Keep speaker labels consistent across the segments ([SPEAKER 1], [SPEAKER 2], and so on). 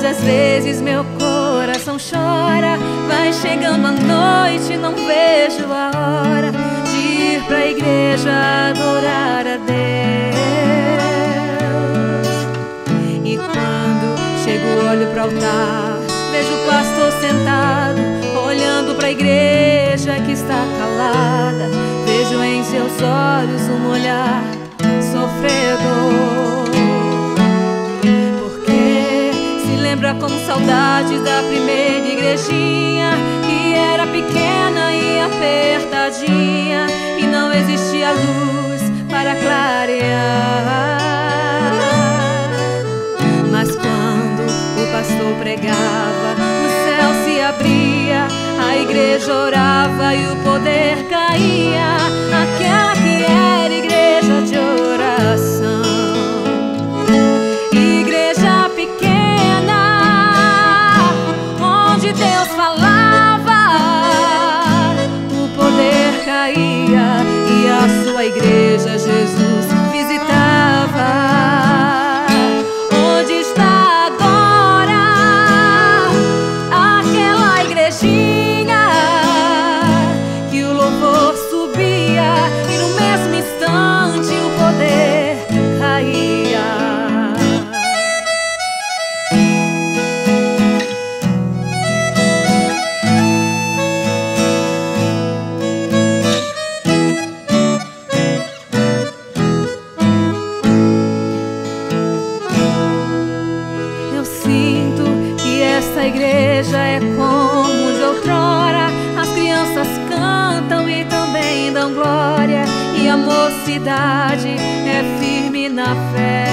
[SPEAKER 1] Mas às vezes meu coração chora. Vai chegando a noite, não vejo a hora de ir pra igreja adorar a Deus. E quando chego, olho pro altar, vejo o pastor sentado, olhando pra igreja que está calada. Vejo em seus olhos um olhar sofredor, porque se lembra com saudade da primeira igrejinha, que era pequena e apertadinha, e não existia luz para clarear. Mas quando o pastor pregava, o céu se abria, a igreja orava e o poder caía. Aquela que era igreja de oração, igreja pequena, onde Deus falava, o poder caía e a sua igreja Jesus visitava. Onde está agora aquela igrejinha que o louvor subia e no mesmo instante o poder caía? Eu sinto que esta igreja é como de outrora. As crianças cantam e também dão glória, e a mocidade é firme na fé.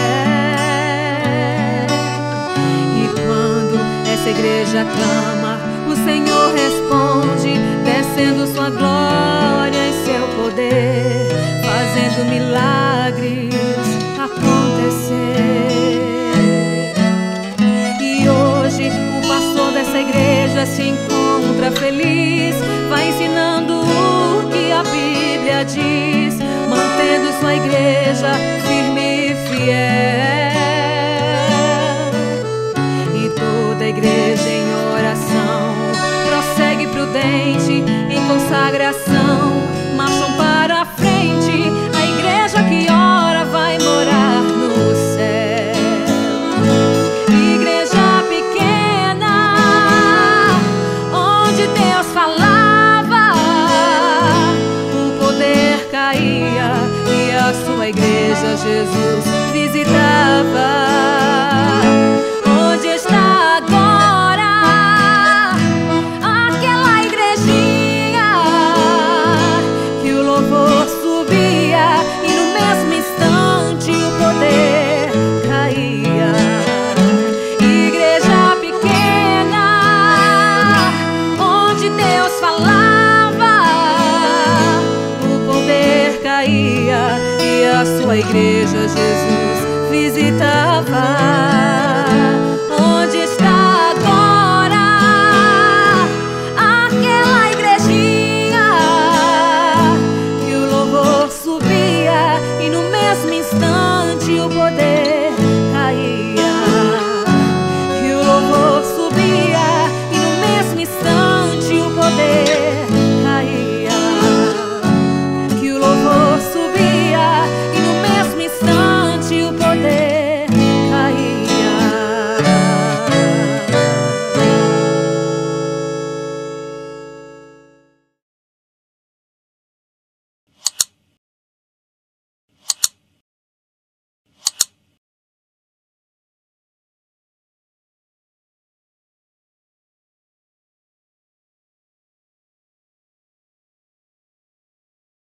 [SPEAKER 1] E quando essa igreja clama, o Senhor responde, descendo sua glória e seu poder, fazendo milagres acontecer. E hoje o pastor dessa igreja se encontra feliz, vai ensinando o que a Bíblia diz, mantendo sua igreja firme e fiel. E toda a igreja em oração prossegue prudente, em consagração marcham para a frente. A igreja que ora vai morar no céu. Igreja pequena, onde Deus falava, o poder caía e a sua igreja Jesus visitava. Onde está agora aquela igrejinha que o louvor subia e no mesmo instante o poder caía? Igreja pequena, onde Deus falava, o poder caía e a sua igreja Jesus visitava. Onde está agora aquela igrejinha que o louvor subia e no mesmo instante o poder